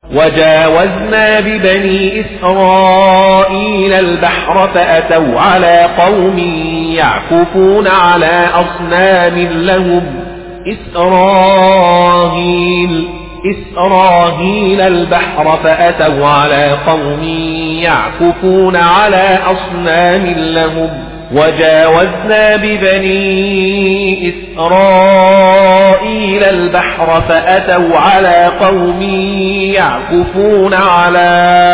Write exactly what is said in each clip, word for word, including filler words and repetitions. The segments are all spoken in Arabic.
وجاوزنا ببني إسرائيل البحر فأتوا على قوم يعكفون على أصنام لهم إسرائيل إسرائيل البحر فأتوا على قوم يعكفون على أصنام لهم وجاوزنا ببني إسرائيل البحر فأتوا على قوم يعكفون على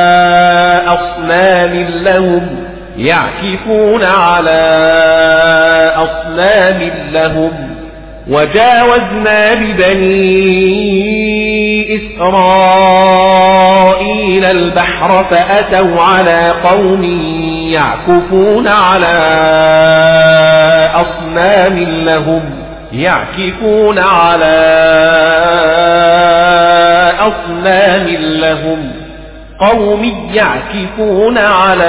أصنام لهم يعكفون على أصنام لهم وجاوزنا ببني إسرائيل البحر فأتوا على قوم يعكفون على أصنام لهم يعكفون على أصنام لهم قوم يعكفون على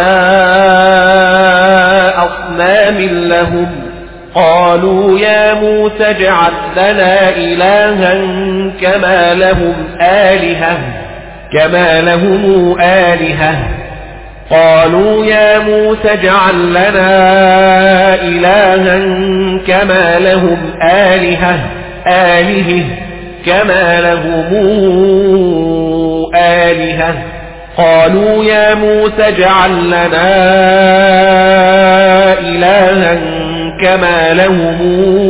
أصنام لهم قالوا يا موسى اجعل لنا إلها كما لهم آلهة كما لهم آلهة قالوا يا موسى اجعل لنا إلها كما لهم آلهة آلهة كما لهم آلهة قالوا يا موسى اجعل لنا إلها كما لهم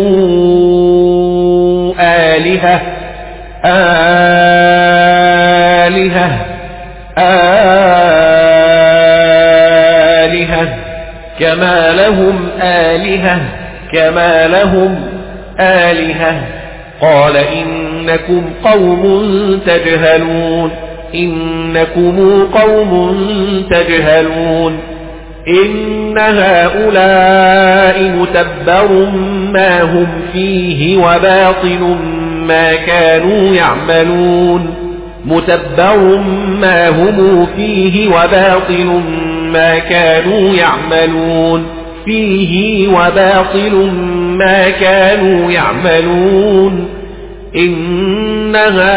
آلهة آلهة آلهة كما لهم آلهة كما لهم آلهة قال إنكم قوم تجهلون إنكم قوم تجهلون إن هؤلاء متبر ما هم فيه وباطل ما كانوا يعملون متبر ما هم فيه وباطل ما كانوا يعملون فيه وباطل ما كانوا يعملون إن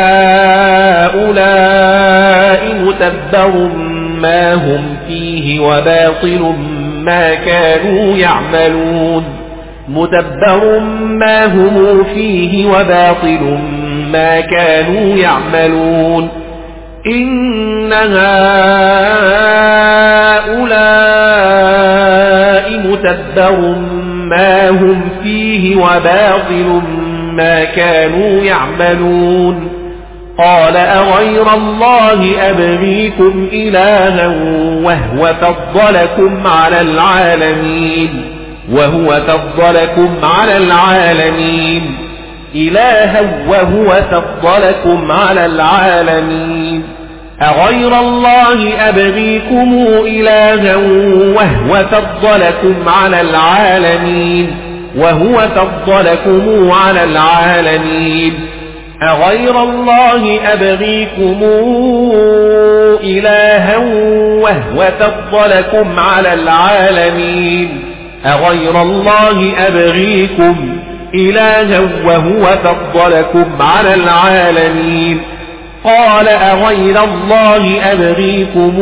هؤلاء متبر ما هم فيه وباطل ما كانوا يعملون متبر ما هم فيه وباطل ما كانوا يعملون إن هؤلاء متبر ما هم فيه وباطل ما كانوا يعملون قال أغير الله أبغيكم إلها وهو فضلكم على العالمين وهو فضلكم على العالمين إلها وهو فضلكم على العالمين أغير الله أبغيكم إلها وهو فضلكم على العالمين وهو فضلكم على العالمين أغير الله أبغيكم إلها وهو فضلكم على العالمين أغير الله أبغيكم إلها وهو فضلكم على العالمين قال أغير الله أبغيكم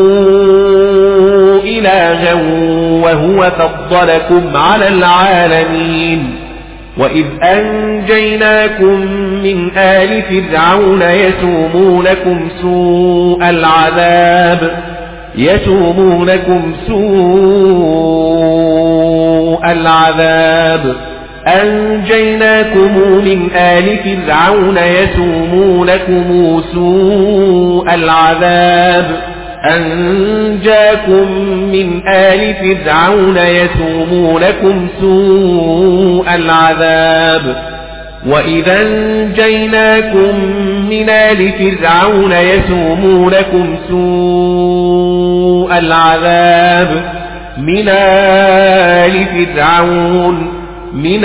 إلها وهو فضلكم على العالمين وإذ أنجيناكم من آل فرعون يسومونكم سوء العذاب يسومونكم سوء العذاب أنجيناكم من آل فرعون يسومونكم سوء العذاب أنجاكم من آل فرعون يسومونكم سوء العذاب وإذا أنجيناكم من آل فرعون يسومونكم سوء العذاب من آل فرعون من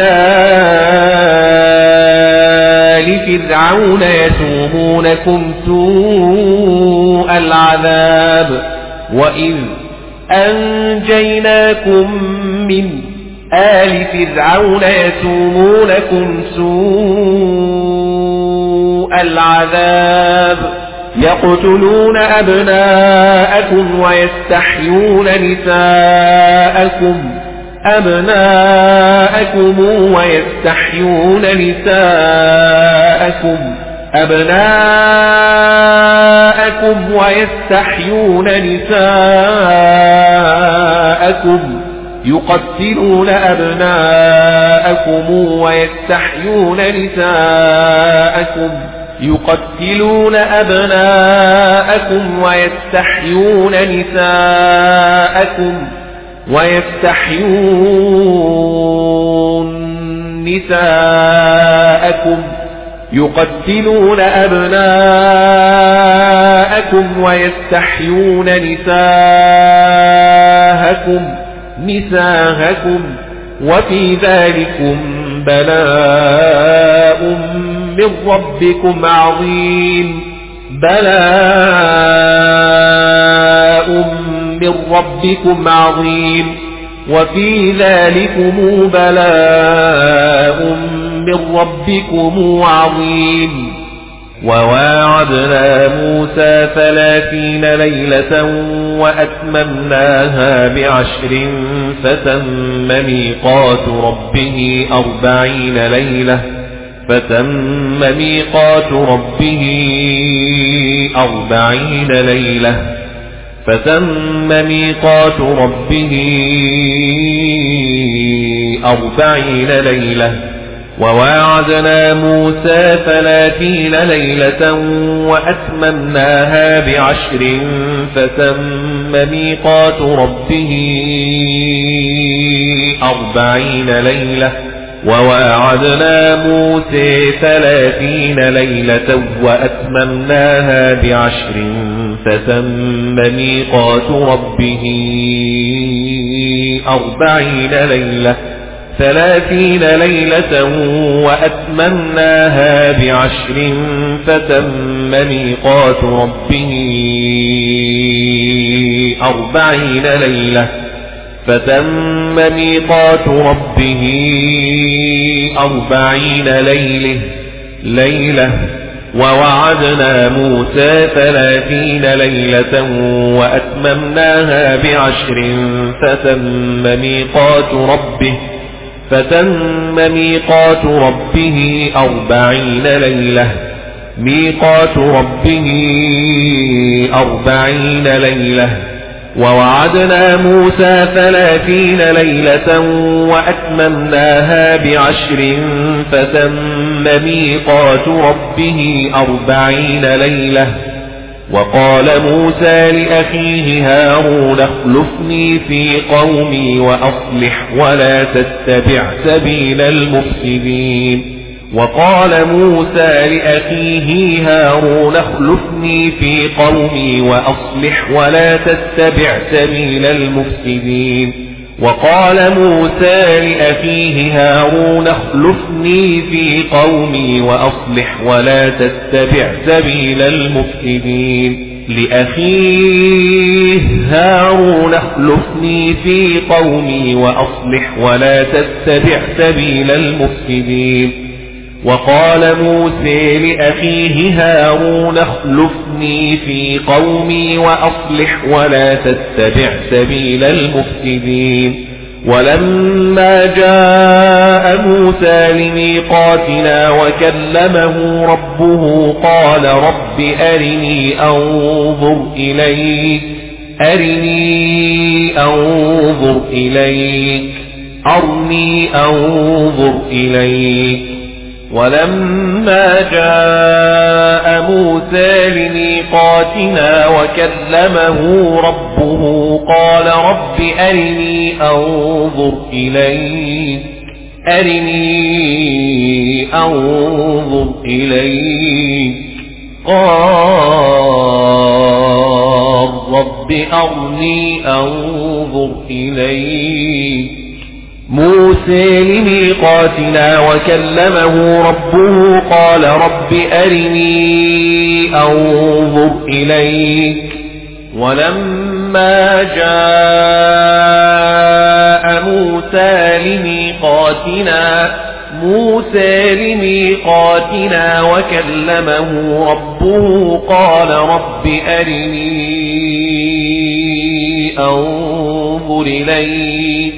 آل فرعون يسومونكم سوء العذاب وإذ أنجيناكم من آل فرعون يسومونكم سوء العذاب يقتلون أبناءكم ويستحيون نساءكم أبناءكم ويستحيون نساءكم أبناءكم ويستحيون نساءكم يقتلون أبناءكم ويستحيون نساءكم يقتلون أبناءكم ويستحيون نساءكم ويستحيون نساءكم يقتلون أبناءكم ويستحيون نساءكم نساءكم وفي ذلكم بلاء من ربكم عظيم بلاء من ربكم عظيم وفي ذلكم بلاء من ربكم عظيم وواعدنا موسى ثلاثين ليلة وأتممناها بعشر فتم ميقات ربه أربعين ليلة فتم ميقات ربه أربعين ليلة فتم ميقات ربه أربعين ليلة وواعدنا موسى ثلاثين ليلة وأتممناها بعشر فتم ميقات ربه أربعين ليلة وواعدنا موسى ثلاثين ليلة وأتممناها بعشر فتم ميقات ربه أربعين ليلة ثلاثين ليلة وأتممناها بعشر فتم ميقات ربه أربعين ليلة فتم ميقات ربه أربعين ليلة ليلة ووعدنا موسى ثلاثين ليلة وأتممناها بعشر فتم ميقات ربه فتم ميقات ربه أربعين ليلة ميقات ربه أربعين ليلة ووعدنا موسى ثلاثين ليلة وأتممناها بعشر فتم ميقات ربه أربعين ليلة وقال موسى لأخيه هارون اخلفني في قومي وأصلح ولا تتبع سبيل المفسدين وقال موسى لأخيه هارون اخلفني في قومي وأصلح ولا تتبع سبيل المفسدين وقال موسى لأخيه هارون اخلفني في قومي وأصلح ولا تتبع سبيل المفسدين لأخيه هارون اخلفني في قومي وأصلح ولا تتبع سبيل المفسدين وقال موسى لأخيه هارون اخلفني في قومي وأصلح ولا تتبع سبيل المفسدين ولما جاء موسى لميقاتنا وكلمه ربه قال رب أرني أنظر إليك أرني أنظر إليك أرني أنظر إليك ولما جاء موسى لميقاتنا وكلمه ربه قال رب أرني أنظر إليك أرني أنظر إليك قال رب أرني أنظر إليك موسى لميقاتنا وكلمه ربه قال رب أرني أنظر إليك ولما جاء موسى لميقاتنا موسى لميقاتنا وكلمه ربه قال رب أرني أنظر إليك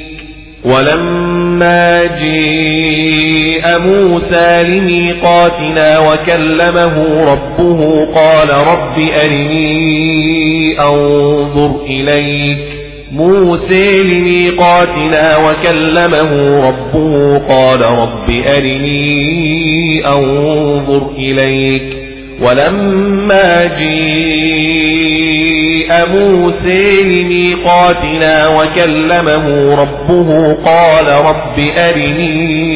ولما جاء موسى لميقاتنا وكلمه ربه قال رب أرني أنظر إليك موسى لميقاتنا وكلمه ربه قال رب أرني أنظر إليك ولما جاء موسى لميقاتنا وكلمه ربه قال رب أرني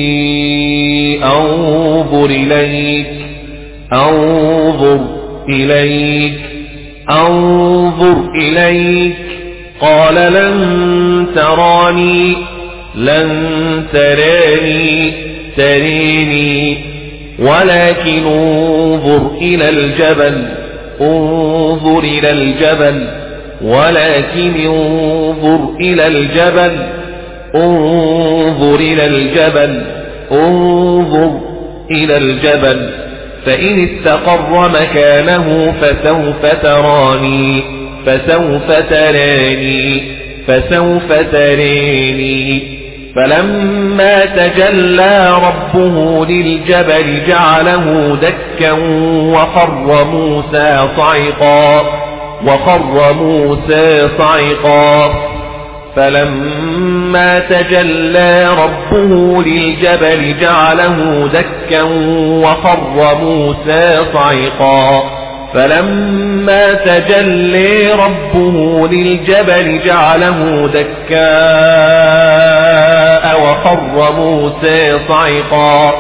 أنظر إليك أنظر إليك أنظر إليك قال لن تراني لن تراني تريني ولكن انظر إلى الجبل انظر إلى الجبل ولكن انظر إلى الجبل انظر إلى الجبل انظر إلى الجبل فإن استقر مكانه فسوف تراني فسوف تراني فسوف تراني فلما تجلى ربه للجبل جعله دكا وخر موسى صعقا وخر موسى صعقا فلما تجلى ربه للجبل جعله دكا وخر موسى صعقا فلما تجلى ربه للجبل جعله دكاء وخر موسى صعقا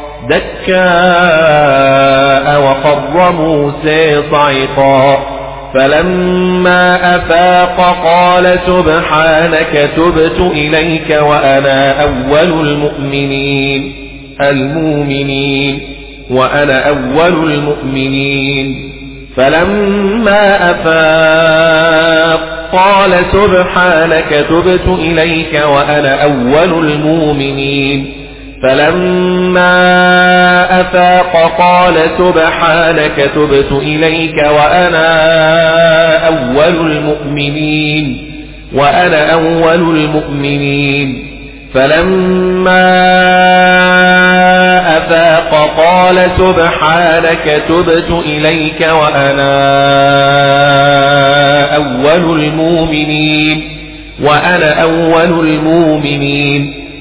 دكاء وخر موسى صعقا فلما أفاق قال سبحانك تبت إليك وأنا أول المؤمنين المؤمنين وأنا أول المؤمنين فلما أفاق قال سبحانك تبت إليك وأنا أول المؤمنين فلما أفاق قال سبحانك تبت إليك وأنا أول المؤمنين وأنا أول المؤمنين فلما أفاق قال سبحانك تبت إليك وأنا أول المؤمنين وأنا أول المؤمنين